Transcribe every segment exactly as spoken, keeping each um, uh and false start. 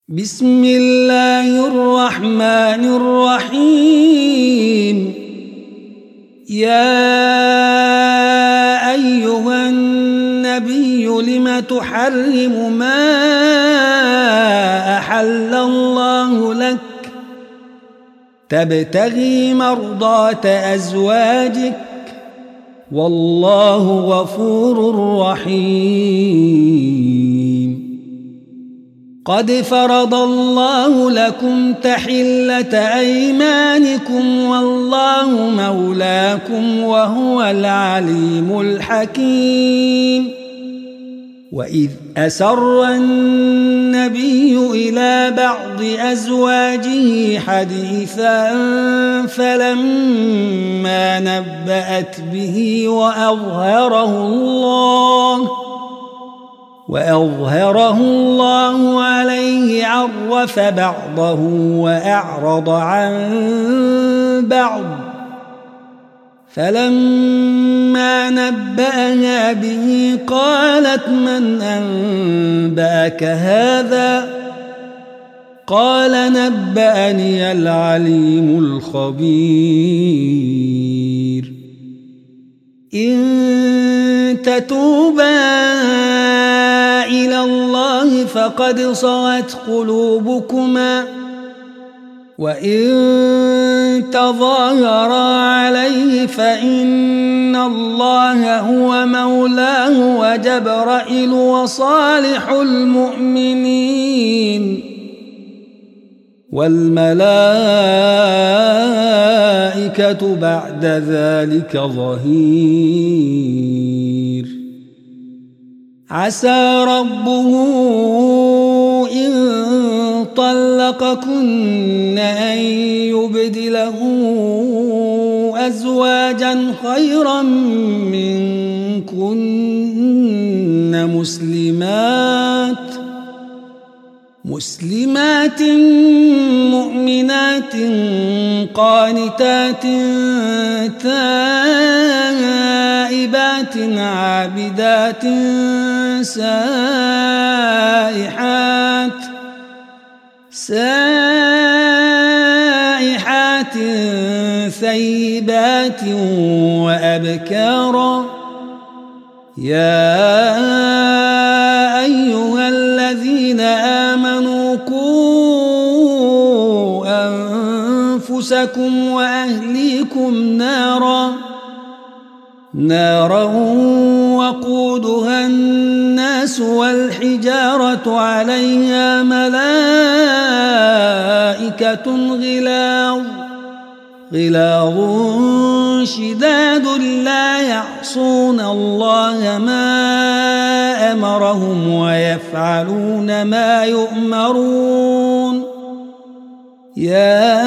بسم الله الرحمن الرحيم. يا أيها النبي لم تحرم ما أحل الله لك تبتغي مرضات أزواجك والله غفور رحيم. قد فرض الله لكم تحلة أيمانكم والله مولاكم وهو العليم الحكيم. وإذ أسر النبي إلى بعض أزواجه حديثا فلما نبأت به وأظهره الله وأظهره الله عليه عرف بعضه وأعرض عن بعض فلما نبأها به قالت من أنبأك هذا قال نبأني العليم الخبير. إن تتوبا إلى الله فقد صغت قلوبكما وإن تظاهرا عليه فإن الله هو مولاه وجبرائيل وصالح المؤمنين والملائكة بعد ذلك ظهير. عسى ربه إن طلقكن أن يبدله أزواجا خيرا منكن مسلمات مسلمات مؤمنات قانتات تائبات عابدات سائحات سائحات ثيبات وأبكارا. يا أيها الذين آمنوا قوا أنفسكم وأهليكم نارا نارا وقودها الناس والحجارة عليها ملائكة غلاظ غلاظ شداد لا يعصون الله ما أمرهم ويفعلون ما يؤمرون. يا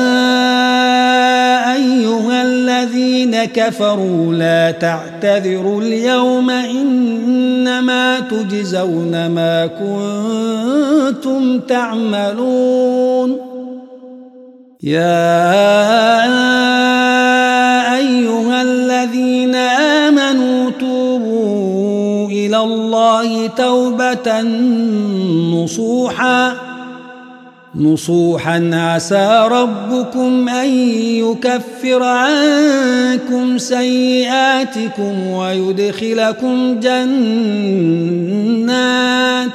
أيها الذين كفروا لا تعتذروا اليوم إنما تجزون ما كنتم تعملون. يا أيها الذين آمنوا توبوا إلى الله توبة نصوحا نصوحا عسى ربكم أن يكفر عنكم سيئاتكم ويدخلكم جنات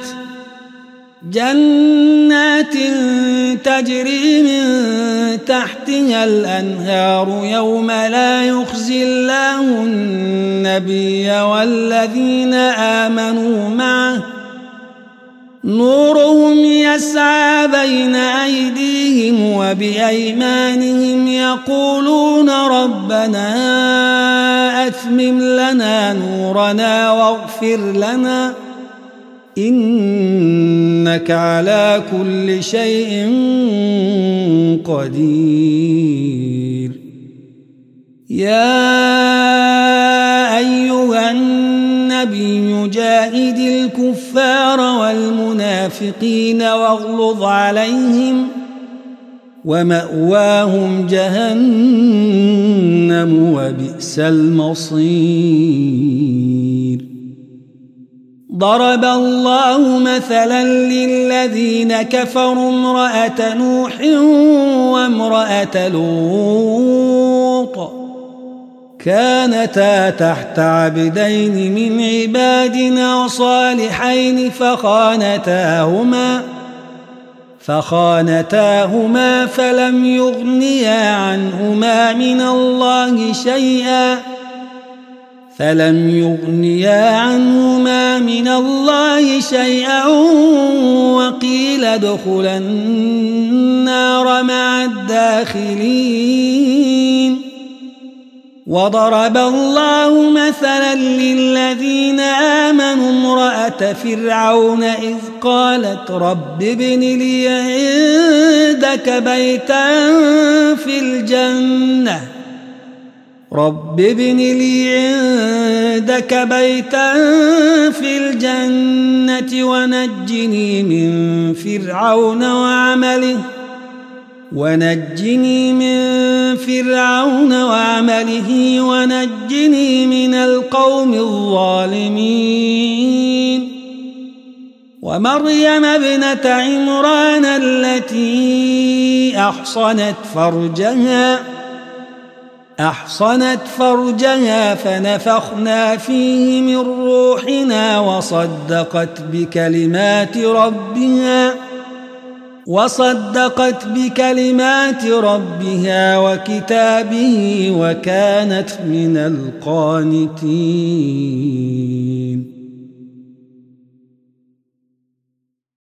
جنات تجري من تحتها الأنهار يوم لا يخزي الله النبي والذين آمنوا معه نورهم يسعى بين أيديهم وبأيمانهم يقولون ربنا أتمم لنا نورنا واغفر لنا إنك على كل شيء قدير. يا أيها النبي جاهد الكفار والمنافقين واغلظ عليهم ومأواهم جهنم وبئس المصير. ضرب الله مثلا للذين كفروا امرأة نوح وامرأة لوط كانتا تحت عبدين من عبادنا صالحين فخانتاهما فخانتاهما فلم يغنيا عنهما من الله شيئا فلم يغنيا عنهما من الله شيئا وقيل ادخلا النار مع الداخلين وضرب الله مثلا للذين آمنوا امرأة فرعون إذ قالت رب ابن لي عندك بيتا في الجنة رب ابن لي عندك بيتا في الجنة ونجني من فرعون وعمله ونجني من فرعون وعمله ونجني من القوم الظالمين ومريم ابنة عمران التي أحصنت فرجها أحصنت فرجها فنفخنا فيه من روحنا وصدقت بكلمات ربها وصدقت بكلمات ربها وكتابه وكانت من القانتين